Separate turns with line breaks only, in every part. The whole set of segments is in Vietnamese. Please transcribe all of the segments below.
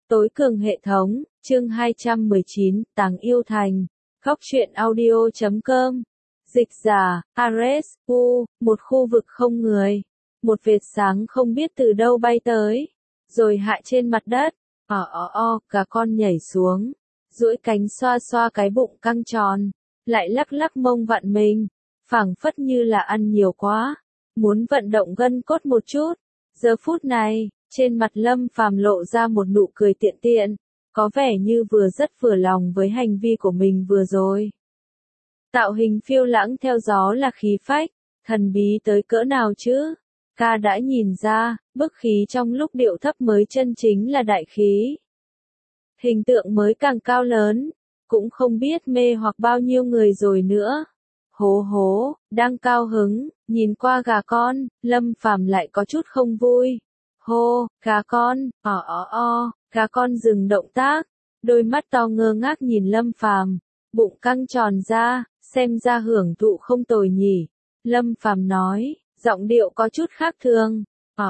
Tối cường hệ thống, chương 219, Tàng Yêu Thành. Góc truyện audio.com. Dịch giả, Ares, một khu vực không người. Một vệt sáng không biết từ đâu bay tới, rồi hạ trên mặt đất. Gà con nhảy xuống, duỗi cánh xoa xoa cái bụng căng tròn, lại lắc lắc mông vặn mình, phảng phất như là ăn nhiều quá, muốn vận động gân cốt một chút. Giờ phút này, trên mặt Lâm Phàm lộ ra một nụ cười tiện tiện, có vẻ như rất vừa lòng với hành vi của mình vừa rồi. Tạo hình phiêu lãng theo gió là khí phách, thần bí tới cỡ nào chứ? Ca đã nhìn ra, bức khí trong lúc điệu thấp mới chân chính là đại khí. Hình tượng mới càng cao lớn, cũng không biết mê hoặc bao nhiêu người rồi nữa. Hố, đang cao hứng, nhìn qua gà con, Lâm Phàm lại có chút không vui. Gà con, gà con dừng động tác, đôi mắt to ngơ ngác nhìn Lâm Phàm, bụng căng tròn ra, xem ra hưởng thụ không tồi nhỉ. Lâm Phàm nói, giọng điệu có chút khác thường.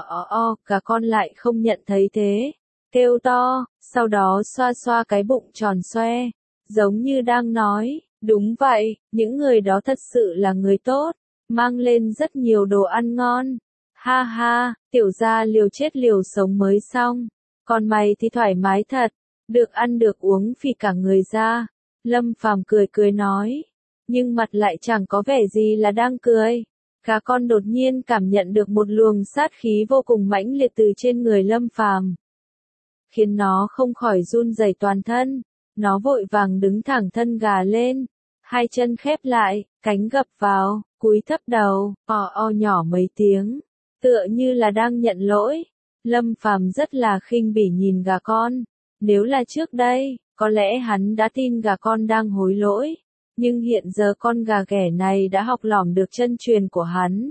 Gà con lại không nhận thấy thế, kêu to, sau đó xoa xoa cái bụng tròn xoe, giống như đang nói, đúng vậy, những người đó thật sự là người tốt, mang lên rất nhiều đồ ăn ngon. Ha ha, tiểu gia liều chết liều sống mới xong, còn mày thì thoải mái thật, được ăn được uống phì cả người ra. Lâm Phàm cười nói, nhưng mặt lại chẳng có vẻ gì là đang cười. Gà con đột nhiên cảm nhận được một luồng sát khí vô cùng mãnh liệt từ trên người Lâm Phàm, khiến nó không khỏi run rẩy toàn thân. Nó vội vàng đứng thẳng thân gà lên, hai chân khép lại, cánh gập vào, cúi thấp đầu, nhỏ mấy tiếng, tựa như là đang nhận lỗi. Lâm Phàm rất là khinh bỉ nhìn gà con. Nếu là trước đây, có lẽ hắn đã tin gà con đang hối lỗi. Nhưng hiện giờ con gà ghẻ này đã học lỏm được chân truyền của hắn.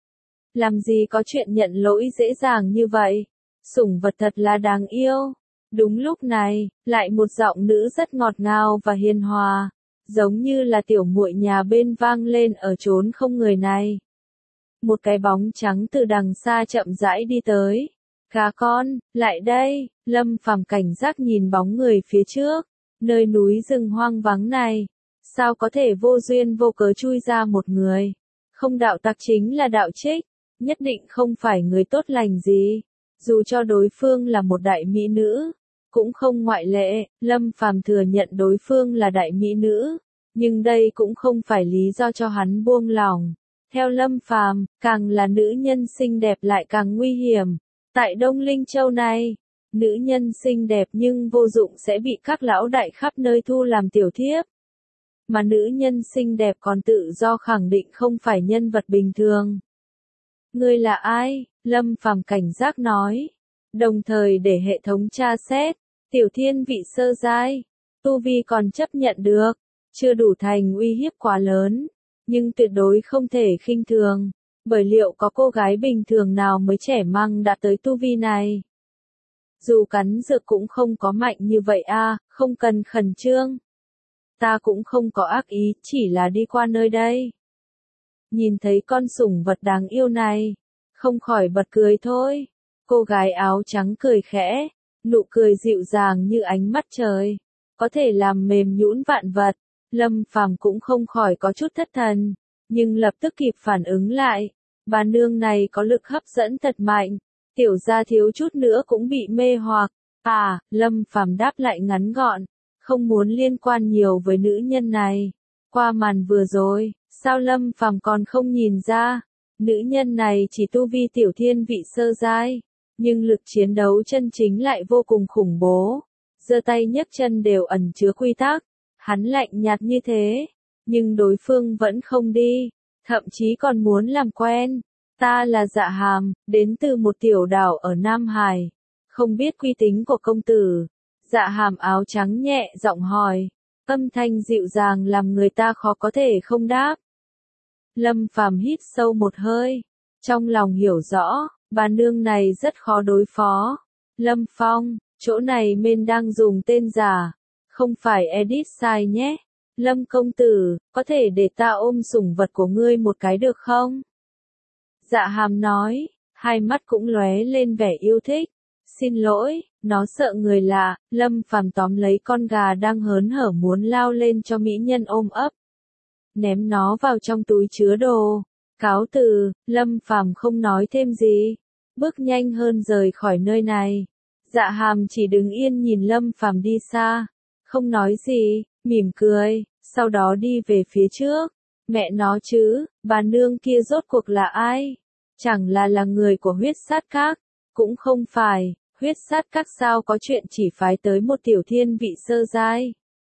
Làm gì có chuyện nhận lỗi dễ dàng như vậy. Sủng vật thật là đáng yêu. Đúng lúc này, lại một giọng nữ rất ngọt ngào và hiền hòa, giống như là tiểu muội nhà bên vang lên ở chốn không người này. Một cái bóng trắng từ đằng xa chậm rãi đi tới. Gà con, lại đây. Lâm Phàm cảnh giác nhìn bóng người phía trước. Nơi núi rừng hoang vắng này, sao có thể vô duyên vô cớ chui ra một người? Không đạo tặc chính là đạo trích, nhất định không phải người tốt lành gì. Dù cho đối phương là một đại mỹ nữ, cũng không ngoại lệ. Lâm Phàm thừa nhận đối phương là đại mỹ nữ, nhưng đây cũng không phải lý do cho hắn buông lỏng. Theo Lâm Phàm, càng là nữ nhân xinh đẹp lại càng nguy hiểm. Tại Đông Linh Châu này, nữ nhân xinh đẹp nhưng vô dụng sẽ bị các lão đại khắp nơi thu làm tiểu thiếp. Mà nữ nhân xinh đẹp còn tự do khẳng định không phải nhân vật bình thường. Ngươi là ai? Lâm Phàm cảnh giác nói, đồng thời để hệ thống tra xét. Tiểu thiên vị sơ giai, tu vi còn chấp nhận được, chưa đủ thành uy hiếp quá lớn, nhưng tuyệt đối không thể khinh thường, bởi liệu có cô gái bình thường nào mới trẻ măng đạt tới tu vi này? Dù cắn dược cũng không có mạnh như vậy không cần khẩn trương. Ta cũng không có ác ý, chỉ là đi qua nơi đây. Nhìn thấy con sủng vật đáng yêu này, không khỏi bật cười thôi. Cô gái áo trắng cười khẽ, nụ cười dịu dàng như ánh mắt trời, có thể làm mềm nhũn vạn vật. Lâm Phàm cũng không khỏi có chút thất thần, nhưng lập tức kịp phản ứng lại. Bà nương này có lực hấp dẫn thật mạnh, tiểu gia thiếu chút nữa cũng bị mê hoặc. Lâm Phàm đáp lại ngắn gọn, không muốn liên quan nhiều với nữ nhân này. Qua màn vừa rồi, sao Lâm Phàm còn không nhìn ra? Nữ nhân này chỉ tu vi tiểu thiên vị sơ giai, nhưng lực chiến đấu chân chính lại vô cùng khủng bố. Giơ tay nhấc chân đều ẩn chứa quy tắc. Hắn lạnh nhạt như thế, nhưng đối phương vẫn không đi, thậm chí còn muốn làm quen. Ta là Dạ Hàm, đến từ một tiểu đảo ở Nam Hải, không biết quy tính của công tử. Dạ Hàm áo trắng nhẹ giọng hỏi, âm thanh dịu dàng làm người ta khó có thể không đáp. Lâm Phàm hít sâu một hơi, trong lòng hiểu rõ, bà nương này rất khó đối phó. Lâm Phong, chỗ này men đang dùng tên giả, không phải edit sai nhé. Lâm công tử, có thể để ta ôm sủng vật của ngươi một cái được không? Dạ Hàm nói, hai mắt cũng lóe lên vẻ yêu thích. Xin lỗi, nó sợ người lạ. Lâm Phàm tóm lấy con gà đang hớn hở muốn lao lên cho mỹ nhân ôm ấp. Ném nó vào trong túi chứa đồ. Cáo từ, Lâm Phàm không nói thêm gì. Bước nhanh hơn rời khỏi nơi này. Dạ Hàm chỉ đứng yên nhìn Lâm Phàm đi xa. Không nói gì, mỉm cười, sau đó đi về phía trước. Mẹ nó chứ, bà nương kia rốt cuộc là ai? Chẳng là người của huyết sát các? Cũng không phải, huyết sát các sao có chuyện chỉ phái tới một tiểu thiên vị sơ giai.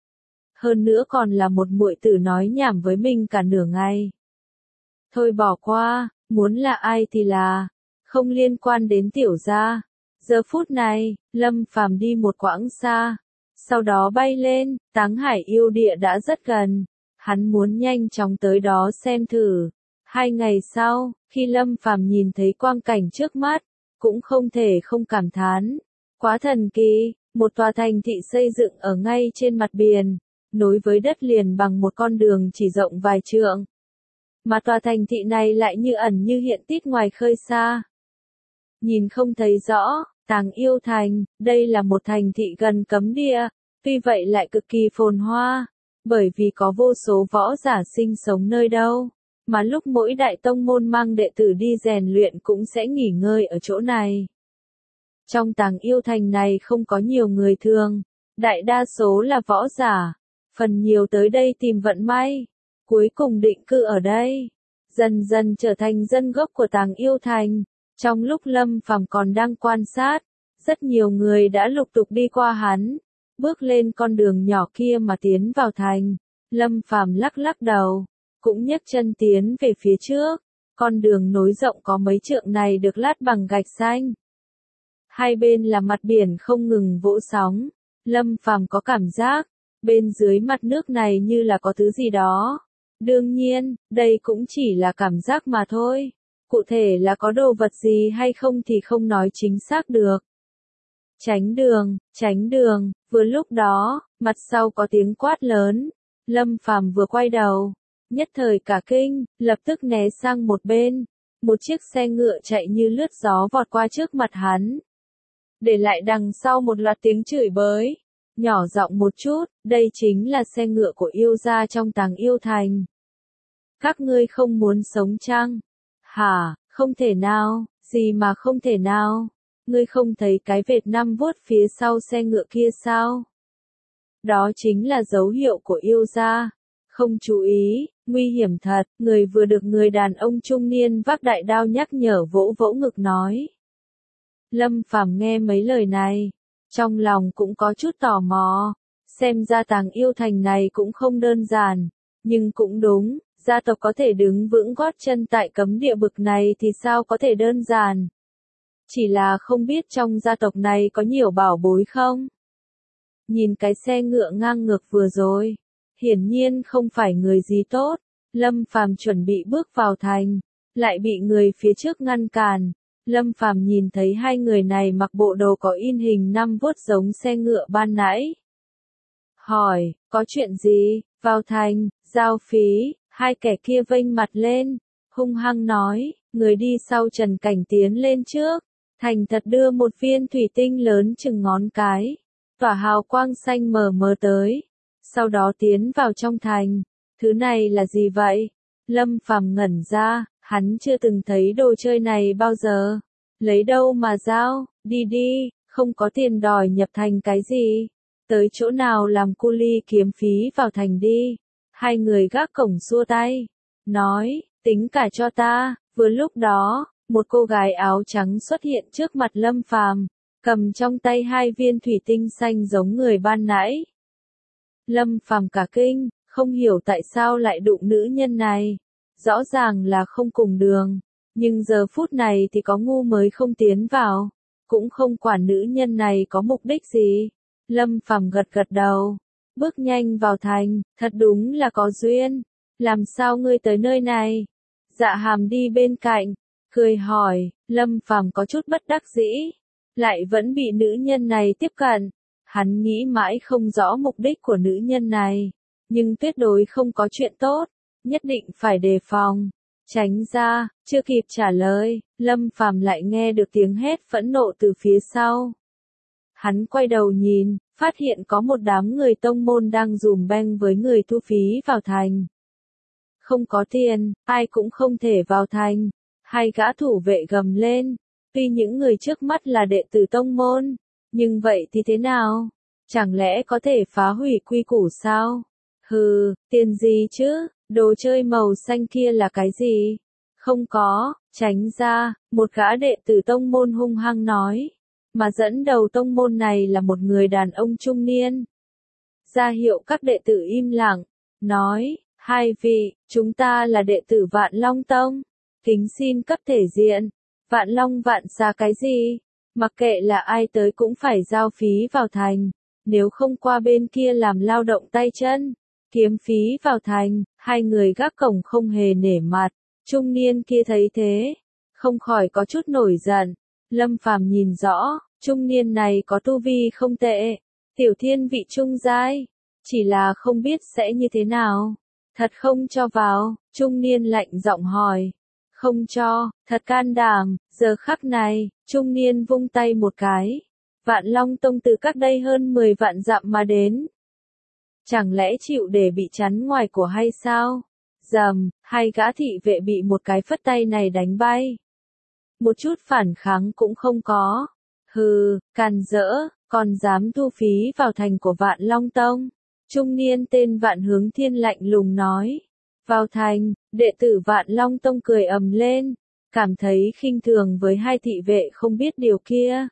Hơn nữa còn là một muội tử nói nhảm với mình cả nửa ngày. Thôi bỏ qua, muốn là ai thì là, không liên quan đến tiểu gia. Giờ phút này, Lâm Phàm đi một quãng xa, sau đó bay lên, Táng Hải yêu địa đã rất gần. Hắn muốn nhanh chóng tới đó xem thử. 2 ngày sau, khi Lâm Phàm nhìn thấy quang cảnh trước mắt, cũng không thể không cảm thán. Quá thần kỳ, một tòa thành thị xây dựng ở ngay trên mặt biển, nối với đất liền bằng một con đường chỉ rộng vài trượng. Mà tòa thành thị này lại như ẩn như hiện tít ngoài khơi xa. Nhìn không thấy rõ, Táng Yêu Thành, đây là một thành thị gần cấm địa, tuy vậy lại cực kỳ phồn hoa, bởi vì có vô số võ giả sinh sống nơi đâu, mà lúc mỗi đại tông môn mang đệ tử đi rèn luyện cũng sẽ nghỉ ngơi ở chỗ này. Trong Táng Yêu Thành này không có nhiều người thường, đại đa số là võ giả, phần nhiều tới đây tìm vận may, cuối cùng định cư ở đây, dần dần trở thành dân gốc của Táng Yêu Thành. Trong lúc Lâm Phàm còn đang quan sát, rất nhiều người đã lục tục đi qua hắn, bước lên con đường nhỏ kia mà tiến vào thành. Lâm Phàm lắc lắc đầu, cũng nhấc chân tiến về phía trước. Con đường nối rộng có mấy trượng này được lát bằng gạch xanh. Hai bên là mặt biển không ngừng vỗ sóng. Lâm Phàm có cảm giác, bên dưới mặt nước này như là có thứ gì đó. Đương nhiên, đây cũng chỉ là cảm giác mà thôi. Cụ thể là có đồ vật gì hay không thì không nói chính xác được. Tránh đường, vừa lúc đó, mặt sau có tiếng quát lớn. Lâm Phàm vừa quay đầu, nhất thời cả kinh, lập tức né sang một bên. Một chiếc xe ngựa chạy như lướt gió vọt qua trước mặt hắn. Để lại đằng sau một loạt tiếng chửi bới. Nhỏ giọng một chút, đây chính là xe ngựa của yêu gia trong Táng Yêu Thành. Các ngươi không muốn sống chăng? Hả, không thể nào, gì mà không thể nào? Ngươi không thấy cái vệt 5 vuốt phía sau xe ngựa kia sao? Đó chính là dấu hiệu của yêu gia. Không chú ý, nguy hiểm thật, người vừa được người đàn ông trung niên vác đại đao nhắc nhở vỗ vỗ ngực nói. Lâm Phàm nghe mấy lời này, trong lòng cũng có chút tò mò, xem ra Táng Yêu Thành này cũng không đơn giản, nhưng cũng đúng, gia tộc có thể đứng vững gót chân tại cấm địa bực này thì sao có thể đơn giản. Chỉ là không biết trong gia tộc này có nhiều bảo bối không? Nhìn cái xe ngựa ngang ngược vừa rồi, hiển nhiên không phải người gì tốt. Lâm Phàm chuẩn bị bước vào thành, lại bị người phía trước ngăn cản. Lâm Phàm nhìn thấy hai người này mặc bộ đồ có in hình 5 vuốt giống xe ngựa ban nãy. Hỏi, có chuyện gì? Vào thành, giao phí. Hai kẻ kia vênh mặt lên, hung hăng nói, người đi sau Trần Cảnh tiến lên trước, thành thật đưa một viên thủy tinh lớn chừng ngón cái, tỏa hào quang xanh mờ mờ tới, sau đó tiến vào trong thành. Thứ này là gì vậy? Lâm Phàm ngẩn ra, hắn chưa từng thấy đồ chơi này bao giờ. Lấy đâu mà giao, đi đi, không có tiền đòi nhập thành cái gì. Tới chỗ nào làm cu li kiếm phí vào thành đi. Hai người gác cổng xua tay, nói, tính cả cho ta. Vừa lúc đó, một cô gái áo trắng xuất hiện trước mặt Lâm Phàm, cầm trong tay 2 viên thủy tinh xanh giống người ban nãy. Lâm Phàm cả kinh, không hiểu tại sao lại đụng nữ nhân này. Rõ ràng là không cùng đường, nhưng giờ phút này thì có ngu mới không tiến vào, cũng không quản nữ nhân này có mục đích gì. Lâm Phàm gật gật đầu, bước nhanh vào thành, thật đúng là có duyên. Làm sao ngươi tới nơi này? Dạ Hàm đi bên cạnh, cười hỏi. Lâm Phàm có chút bất đắc dĩ, lại vẫn bị nữ nhân này tiếp cận. Hắn nghĩ mãi không rõ mục đích của nữ nhân này, nhưng tuyệt đối không có chuyện tốt, nhất định phải đề phòng. Tránh ra, chưa kịp trả lời, Lâm Phàm lại nghe được tiếng hét phẫn nộ từ phía sau. Hắn quay đầu nhìn, phát hiện có một đám người tông môn đang dùm beng với người thu phí vào thành. Không có tiền, ai cũng không thể vào thành. Hai gã thủ vệ gầm lên, tuy những người trước mắt là đệ tử tông môn, nhưng vậy thì thế nào? Chẳng lẽ có thể phá hủy quy củ sao? Hừ, tiền gì chứ, đồ chơi màu xanh kia là cái gì? Không có, tránh ra, một gã đệ tử tông môn hung hăng nói. Mà dẫn đầu tông môn này là một người đàn ông trung niên. Ra hiệu các đệ tử im lặng, nói, hai vị, chúng ta là đệ tử Vạn Long Tông, kính xin cấp thể diện. Vạn Long vạn xà cái gì? Mặc kệ là ai tới cũng phải giao phí vào thành, nếu không qua bên kia làm lao động tay chân, kiếm phí vào thành. Hai người gác cổng không hề nể mặt, trung niên kia thấy thế, không khỏi có chút nổi giận. Lâm Phàm nhìn rõ, trung niên này có tu vi không tệ, tiểu thiên vị trung giai, chỉ là không biết sẽ như thế nào. Thật không cho vào, trung niên lạnh giọng hỏi. Không cho, thật can đảm. Giờ khắc này, trung niên vung tay một cái. Vạn Long Tông từ cách đây hơn 10 vạn dặm mà đến. Chẳng lẽ chịu để bị chắn ngoài cổ hay sao? Dầm, hai gã thị vệ bị một cái phất tay này đánh bay. Một chút phản kháng cũng không có. Hừ, càn rỡ, còn dám thu phí vào thành của Vạn Long Tông. Trung niên tên Vạn Hướng Thiên lạnh lùng nói. Vào thành, đệ tử Vạn Long Tông cười ầm lên, cảm thấy khinh thường với hai thị vệ không biết điều kia.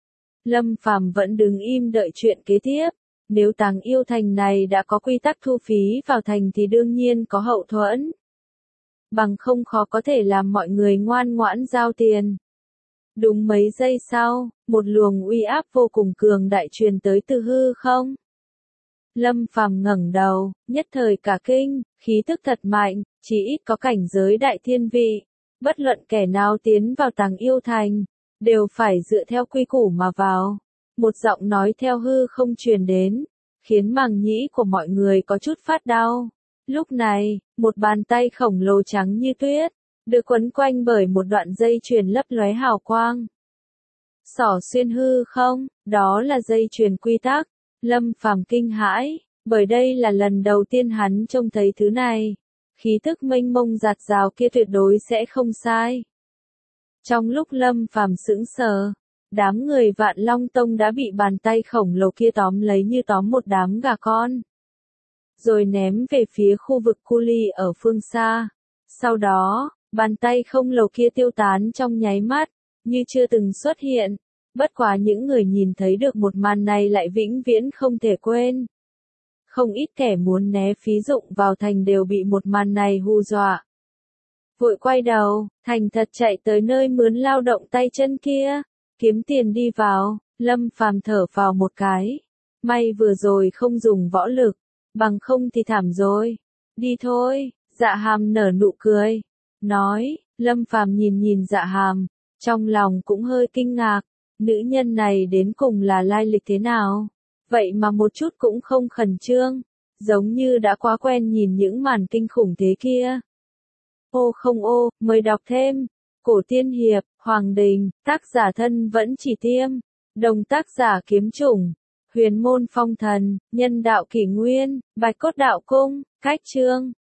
Lâm Phàm vẫn đứng im đợi chuyện kế tiếp. Nếu Tàng Yêu Thành này đã có quy tắc thu phí vào thành thì đương nhiên có hậu thuẫn. Bằng không khó có thể làm mọi người ngoan ngoãn giao tiền. Đúng mấy giây sau, một luồng uy áp vô cùng cường đại truyền tới từ hư không. Lâm Phàm ngẩng đầu, nhất thời cả kinh, khí tức thật mạnh, chỉ ít có cảnh giới đại thiên vị. Bất luận kẻ nào tiến vào Tàng Yêu Thành, đều phải dựa theo quy củ mà vào. Một giọng nói theo hư không truyền đến, khiến màng nhĩ của mọi người có chút phát đau. Lúc này, một bàn tay khổng lồ trắng như tuyết, được quấn quanh bởi một đoạn dây chuyền lấp lóe hào quang. Xỏ xuyên hư không, đó là dây chuyền quy tắc. Lâm Phàm kinh hãi, bởi đây là lần đầu tiên hắn trông thấy thứ này. Khí tức mênh mông dạt dào kia tuyệt đối sẽ không sai. Trong lúc Lâm Phàm sững sờ, đám người Vạn Long Tông đã bị bàn tay khổng lồ kia tóm lấy như tóm một đám gà con. Rồi ném về phía khu vực cu ly ở phương xa. Sau đó, bàn tay khổng lồ kia tiêu tán trong nháy mắt, như chưa từng xuất hiện. Bất quá những người nhìn thấy được một màn này lại vĩnh viễn không thể quên. Không ít kẻ muốn né phí dụng vào thành đều bị một màn này hù dọa. Vội quay đầu, thành thật chạy tới nơi mướn lao động tay chân kia, kiếm tiền đi vào. Lâm Phàm thở vào một cái. May vừa rồi không dùng võ lực, bằng không thì thảm rồi. Đi thôi, Dạ Hàm nở nụ cười. Nói, Lâm Phàm nhìn nhìn Dạ Hàm, trong lòng cũng hơi kinh ngạc. Nữ nhân này đến cùng là lai lịch thế nào? Vậy mà một chút cũng không khẩn trương, giống như đã quá quen nhìn những màn kinh khủng thế kia. Ô không ô, mời đọc thêm. Cổ tiên hiệp, Hoàng Đình, tác giả thân vẫn chỉ tiêm. Đồng tác giả kiếm chủng. Huyền môn phong thần, nhân đạo kỷ nguyên, bạch cốt đạo cung, cách chương.